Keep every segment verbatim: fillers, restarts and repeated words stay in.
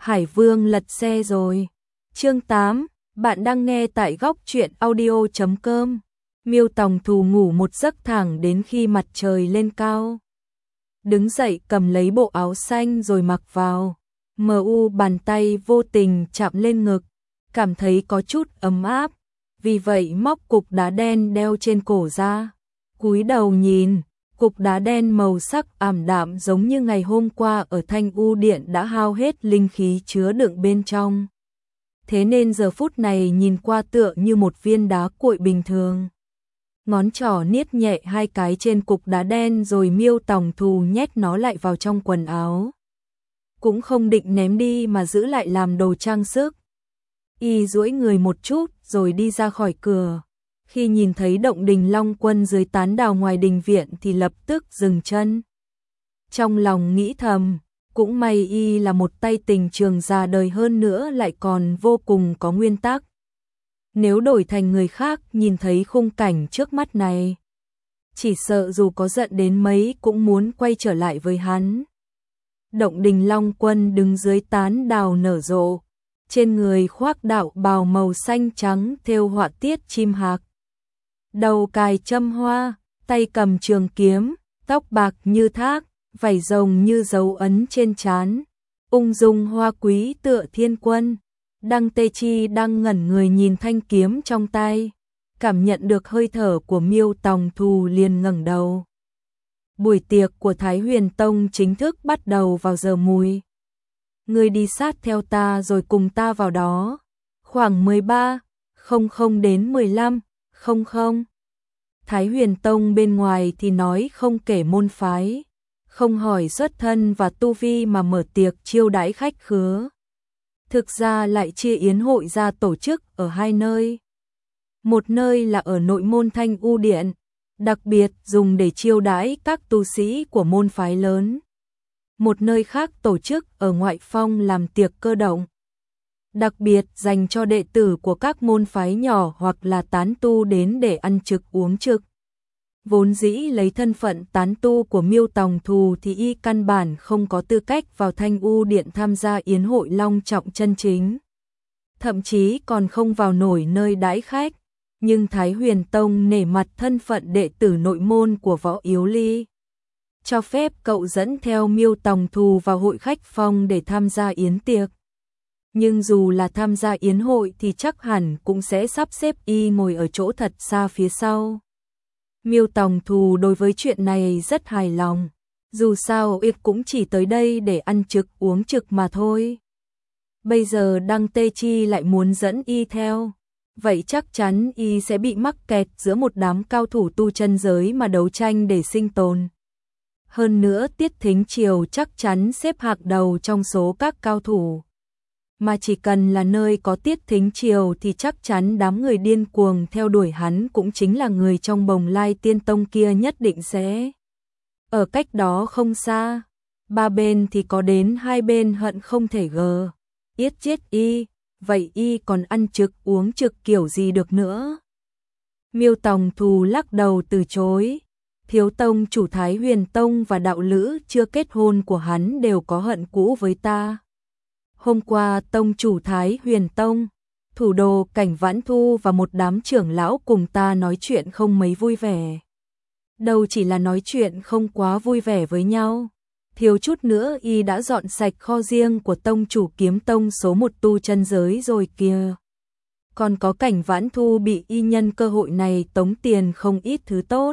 Hải Vương lật xe rồi. Chương tám, bạn đang nghe tại góc truyện audio chấm com. Miêu Tòng Thù ngủ một giấc thẳng đến khi mặt trời lên cao. Đứng dậy cầm lấy bộ áo xanh rồi mặc vào. Mờ u bàn tay vô tình chạm lên ngực, cảm thấy có chút ấm áp. Vì vậy móc cục đá đen đeo trên cổ ra. Cúi đầu nhìn, cục đá đen màu sắc ảm đạm giống như ngày hôm qua ở Thanh U Điện đã hao hết linh khí chứa đựng bên trong. Thế nên giờ phút này nhìn qua tựa như một viên đá cuội bình thường. Ngón trỏ niết nhẹ hai cái trên cục đá đen rồi Miêu Tòng Thù nhét nó lại vào trong quần áo. Cũng không định ném đi mà giữ lại làm đồ trang sức. Y duỗi người một chút rồi đi ra khỏi cửa. Khi nhìn thấy động đình Long Quân dưới tán đào ngoài đình viện thì lập tức dừng chân. Trong lòng nghĩ thầm, cũng may y là một tay tình trường già đời hơn nữa lại còn vô cùng có nguyên tắc. Nếu đổi thành người khác nhìn thấy khung cảnh trước mắt này, chỉ sợ dù có giận đến mấy cũng muốn quay trở lại với hắn. Động đình Long Quân đứng dưới tán đào nở rộ, trên người khoác đạo bào màu xanh trắng thêu họa tiết chim hạc. Đầu cài châm hoa, tay cầm trường kiếm, tóc bạc như thác, vảy rồng như dấu ấn trên trán, ung dung hoa quý tựa thiên quân. Đăng Tê Chi đang ngẩn người nhìn thanh kiếm trong tay, cảm nhận được hơi thở của Miêu Tòng Thù liền ngẩng đầu. Buổi tiệc của Thái Huyền Tông chính thức bắt đầu vào giờ mùi. Ngươi đi sát theo ta rồi cùng ta vào đó. Khoảng mười ba không không đến mười lăm không không. Thái Huyền Tông bên ngoài thì nói không kể môn phái, không hỏi xuất thân và tu vi mà mở tiệc chiêu đãi khách khứa. Thực ra lại chia yến hội ra tổ chức ở hai nơi. Một nơi là ở nội môn Thanh U Điện, đặc biệt dùng để chiêu đãi các tu sĩ của môn phái lớn. Một nơi khác tổ chức ở ngoại phong làm tiệc cơ động, đặc biệt dành cho đệ tử của các môn phái nhỏ hoặc là tán tu đến để ăn trực uống trực. Vốn dĩ lấy thân phận tán tu của Miêu Tòng Thù thì y căn bản không có tư cách vào Thanh U Điện tham gia yến hội long trọng chân chính. Thậm chí còn không vào nổi nơi đãi khách. Nhưng Thái Huyền Tông nể mặt thân phận đệ tử nội môn của Võ Yếu Ly, cho phép cậu dẫn theo Miêu Tòng Thù vào hội khách phong để tham gia yến tiệc. Nhưng dù là tham gia yến hội thì chắc hẳn cũng sẽ sắp xếp y ngồi ở chỗ thật xa phía sau. Miêu Tòng Thù đối với chuyện này rất hài lòng. Dù sao y cũng chỉ tới đây để ăn trực uống trực mà thôi. Bây giờ Đăng Tê Chi lại muốn dẫn y theo, vậy chắc chắn y sẽ bị mắc kẹt giữa một đám cao thủ tu chân giới mà đấu tranh để sinh tồn. Hơn nữa Tiết Thính Triều chắc chắn xếp hạng đầu trong số các cao thủ. Mà chỉ cần là nơi có Tiết Thính Triều thì chắc chắn đám người điên cuồng theo đuổi hắn cũng chính là người trong Bồng Lai Tiên Tông kia nhất định sẽ. Ở cách đó không xa, ba bên thì có đến hai bên hận không thể gờ, yết chết y, vậy y còn ăn trực uống trực kiểu gì được nữa. Miêu Tòng Thù lắc đầu từ chối. Thiếu tông chủ Thái Huyền Tông và đạo lữ chưa kết hôn của hắn đều có hận cũ với ta. Hôm qua tông chủ Thái Huyền Tông, thủ đồ Cảnh Vãn Thu và một đám trưởng lão cùng ta nói chuyện không mấy vui vẻ. Đâu chỉ là nói chuyện không quá vui vẻ với nhau, thiếu chút nữa y đã dọn sạch kho riêng của tông chủ Kiếm Tông số một tu chân giới rồi kìa. Còn có Cảnh Vãn Thu bị y nhân cơ hội này tống tiền không ít thứ tốt.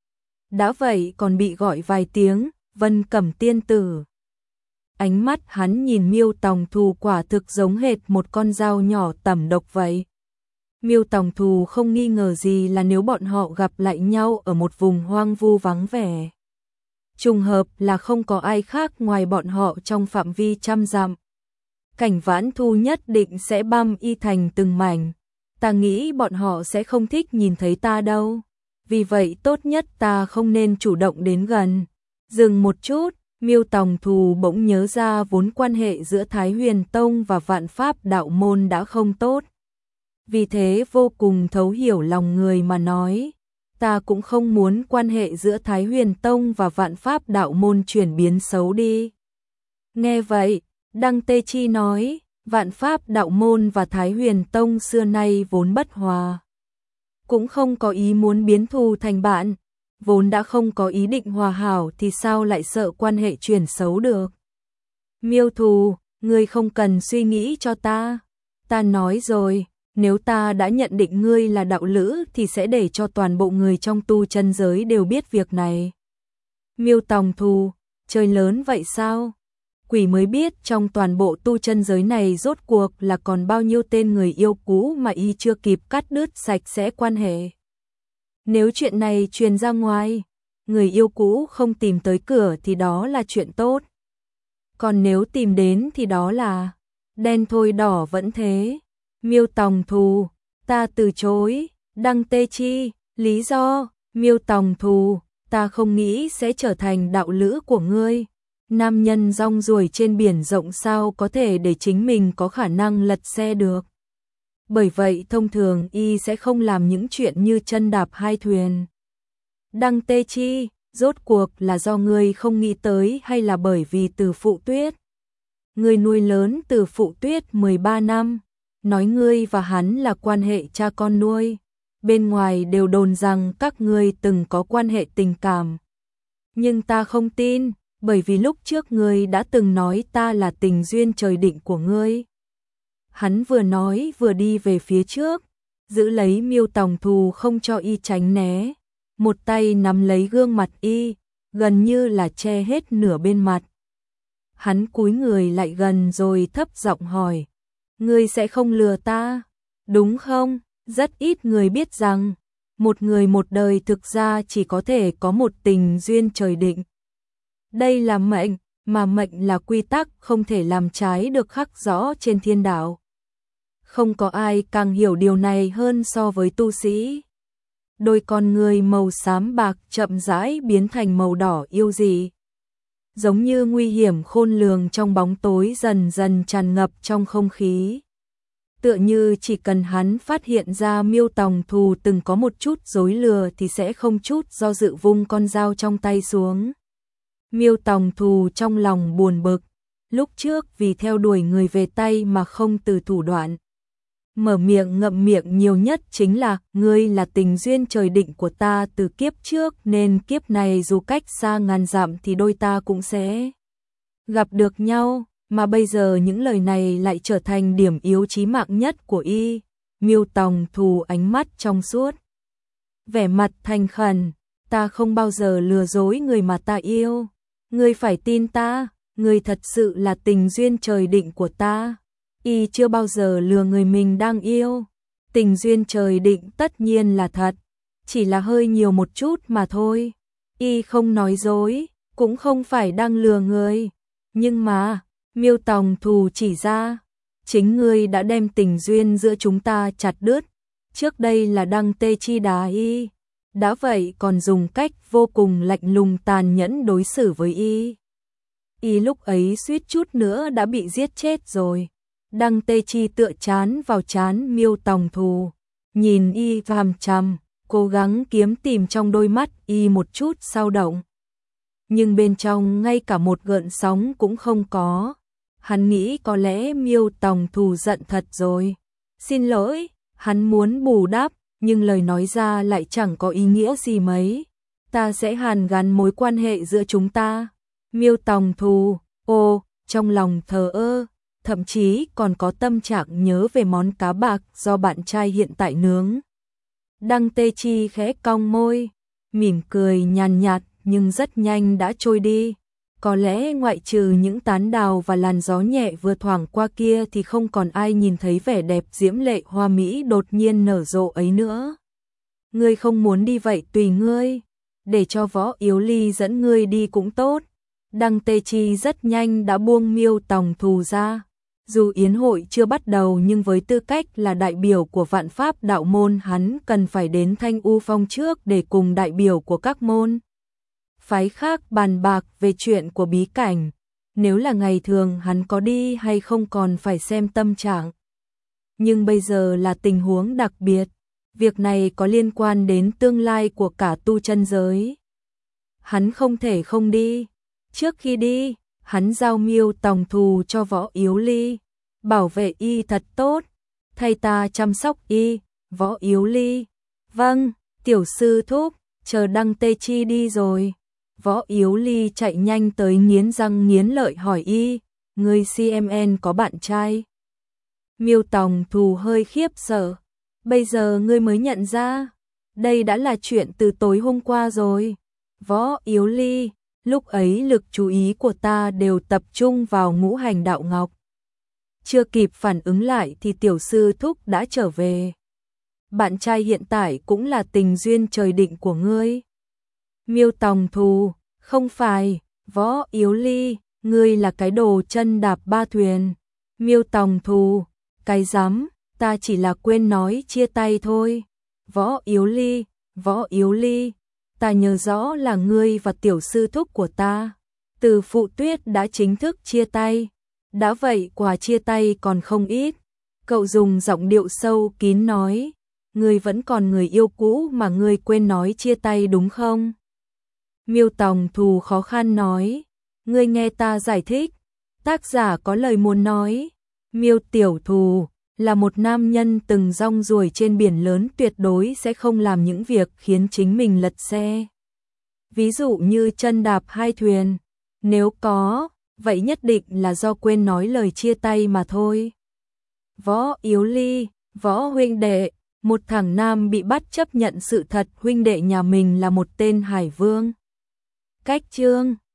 Đã vậy còn bị gọi vài tiếng Vân Cẩm tiên tử. Ánh mắt hắn nhìn Miêu Tòng Thù quả thực giống hệt một con dao nhỏ tẩm độc vậy. Miêu Tòng Thù không nghi ngờ gì là nếu bọn họ gặp lại nhau ở một vùng hoang vu vắng vẻ, trùng hợp là không có ai khác ngoài bọn họ trong phạm vi trăm dặm, Cảnh Vãn Thu nhất định sẽ băm y thành từng mảnh. Ta nghĩ bọn họ sẽ không thích nhìn thấy ta đâu, vì vậy tốt nhất ta không nên chủ động đến gần. Dừng một chút, Miêu Tòng Thù bỗng nhớ ra vốn quan hệ giữa Thái Huyền Tông và Vạn Pháp Đạo Môn đã không tốt. Vì thế vô cùng thấu hiểu lòng người mà nói, ta cũng không muốn quan hệ giữa Thái Huyền Tông và Vạn Pháp Đạo Môn chuyển biến xấu đi. Nghe vậy, Đăng Tê Chi nói, Vạn Pháp đạo môn và Thái Huyền Tông xưa nay vốn bất hòa. Cũng không có ý muốn biến thù thành bạn, vốn đã không có ý định hòa hảo thì sao lại sợ quan hệ chuyển xấu được. Miêu Thù, ngươi không cần suy nghĩ cho ta. Ta nói rồi, nếu ta đã nhận định ngươi là đạo lữ thì sẽ để cho toàn bộ người trong tu chân giới đều biết việc này. Miêu Tòng Thù, chơi lớn vậy sao? Quỷ mới biết trong toàn bộ tu chân giới này rốt cuộc là còn bao nhiêu tên người yêu cũ mà y chưa kịp cắt đứt sạch sẽ quan hệ. Nếu chuyện này truyền ra ngoài, người yêu cũ không tìm tới cửa thì đó là chuyện tốt. Còn nếu tìm đến thì đó là đen thôi đỏ vẫn thế. Miêu Tòng Thù, ta từ chối. Đăng Tê Chi, lý do, Miêu Tòng Thù, ta không nghĩ sẽ trở thành đạo lữ của ngươi. Nam nhân rong ruổi trên biển rộng sao có thể để chính mình có khả năng lật xe được. Bởi vậy thông thường y sẽ không làm những chuyện như chân đạp hai thuyền. Đăng Tê Chi, rốt cuộc là do ngươi không nghĩ tới hay là bởi vì Từ Phụ Tuyết? Ngươi nuôi lớn Từ Phụ Tuyết mười ba năm, nói ngươi và hắn là quan hệ cha con nuôi. Bên ngoài đều đồn rằng các ngươi từng có quan hệ tình cảm. Nhưng ta không tin, bởi vì lúc trước ngươi đã từng nói ta là tình duyên trời định của ngươi. Hắn vừa nói vừa đi về phía trước, giữ lấy Miêu Tòng Thù không cho y tránh né. Một tay nắm lấy gương mặt y, gần như là che hết nửa bên mặt. Hắn cúi người lại gần rồi thấp giọng hỏi, ngươi sẽ không lừa ta, đúng không? Rất ít người biết rằng, một người một đời thực ra chỉ có thể có một tình duyên trời định. Đây là mệnh, mà mệnh là quy tắc không thể làm trái được khắc rõ trên thiên đạo. Không có ai càng hiểu điều này hơn so với tu sĩ. Đôi con người màu xám bạc chậm rãi biến thành màu đỏ yêu dị. Giống như nguy hiểm khôn lường trong bóng tối dần dần tràn ngập trong không khí. Tựa như chỉ cần hắn phát hiện ra Miêu Tòng Thù từng có một chút dối lừa thì sẽ không chút do dự vung con dao trong tay xuống. Miêu Tòng Thù trong lòng buồn bực, lúc trước vì theo đuổi người về tay mà không từ thủ đoạn. Mở miệng ngậm miệng nhiều nhất chính là, ngươi là tình duyên trời định của ta từ kiếp trước nên kiếp này dù cách xa ngàn dặm thì đôi ta cũng sẽ gặp được nhau, mà bây giờ những lời này lại trở thành điểm yếu chí mạng nhất của y. Miêu Tòng Thù ánh mắt trong suốt, vẻ mặt thành khẩn, ta không bao giờ lừa dối người mà ta yêu, ngươi phải tin ta, ngươi thật sự là tình duyên trời định của ta. Y chưa bao giờ lừa người mình đang yêu. Tình duyên trời định tất nhiên là thật, chỉ là hơi nhiều một chút mà thôi. Y không nói dối, cũng không phải đang lừa người. Nhưng mà, Miêu Tòng Thù chỉ ra, chính ngươi đã đem tình duyên giữa chúng ta chặt đứt. Trước đây là Đăng Tê Chi đá y, đã vậy còn dùng cách vô cùng lạnh lùng tàn nhẫn đối xử với y. Y lúc ấy suýt chút nữa đã bị giết chết rồi. Đăng Tê Chi tựa chán vào chán Miêu Tòng Thù, nhìn y chằm chằm, cố gắng kiếm tìm trong đôi mắt y một chút dao động. Nhưng bên trong ngay cả một gợn sóng cũng không có. Hắn nghĩ có lẽ Miêu Tòng Thù giận thật rồi. Xin lỗi, hắn muốn bù đắp, nhưng lời nói ra lại chẳng có ý nghĩa gì mấy. Ta sẽ hàn gắn mối quan hệ giữa chúng ta. Miêu Tòng Thù, ô, trong lòng thờ ơ. Thậm chí còn có tâm trạng nhớ về món cá bạc do bạn trai hiện tại nướng. Đăng Tê Chi khẽ cong môi, mỉm cười nhàn nhạt nhưng rất nhanh đã trôi đi. Có lẽ ngoại trừ những tán đào và làn gió nhẹ vừa thoảng qua kia thì không còn ai nhìn thấy vẻ đẹp diễm lệ hoa mỹ đột nhiên nở rộ ấy nữa. Ngươi không muốn đi vậy tùy ngươi, để cho Võ Yếu Ly dẫn ngươi đi cũng tốt. Đăng Tê Chi rất nhanh đã buông Miêu Tòng Thù ra. Dù yến hội chưa bắt đầu nhưng với tư cách là đại biểu của Vạn Pháp đạo môn hắn cần phải đến Thanh U Phong trước để cùng đại biểu của các môn phái khác bàn bạc về chuyện của bí cảnh. Nếu là ngày thường hắn có đi hay không còn phải xem tâm trạng. Nhưng bây giờ là tình huống đặc biệt, việc này có liên quan đến tương lai của cả tu chân giới. Hắn không thể không đi. Trước khi đi, hắn giao Miêu Tòng Thù cho Võ Yếu Ly, bảo vệ y thật tốt, thay ta chăm sóc y. Võ Yếu Ly: vâng, tiểu sư thúc, chờ Đăng Tê Chi đi rồi. Võ Yếu Ly chạy nhanh tới nghiến răng nghiến lợi hỏi y, người xê em en có bạn trai? Miêu Tòng Thù hơi khiếp sợ, bây giờ ngươi mới nhận ra, đây đã là chuyện từ tối hôm qua rồi. Võ Yếu Ly: lúc ấy lực chú ý của ta đều tập trung vào Ngũ Hành Đạo Ngọc. Chưa kịp phản ứng lại thì tiểu sư thúc đã trở về. Bạn trai hiện tại cũng là tình duyên trời định của ngươi. Miêu Tòng Thù: không phải. Võ Yếu Ly: ngươi là cái đồ chân đạp ba thuyền. Miêu Tòng Thù: cái rắm, ta chỉ là quên nói chia tay thôi. Võ Yếu Ly: Võ Yếu Ly, ta nhớ rõ là ngươi và tiểu sư thúc của ta Từ Phụ Tuyết đã chính thức chia tay. Đã vậy quà chia tay còn không ít. Cậu dùng giọng điệu sâu kín nói, ngươi vẫn còn người yêu cũ mà ngươi quên nói chia tay đúng không? Miêu Tòng Thù khó khăn nói, ngươi nghe ta giải thích. Tác giả có lời muốn nói. Miêu Tiểu Thù là một nam nhân từng rong ruổi trên biển lớn, tuyệt đối sẽ không làm những việc khiến chính mình lật xe. Ví dụ như chân đạp hai thuyền, nếu có, vậy nhất định là do quên nói lời chia tay mà thôi. Võ Yếu Ly: Võ huynh đệ, một thằng nam bị bắt chấp nhận sự thật huynh đệ nhà mình là một tên hải vương. Cách chương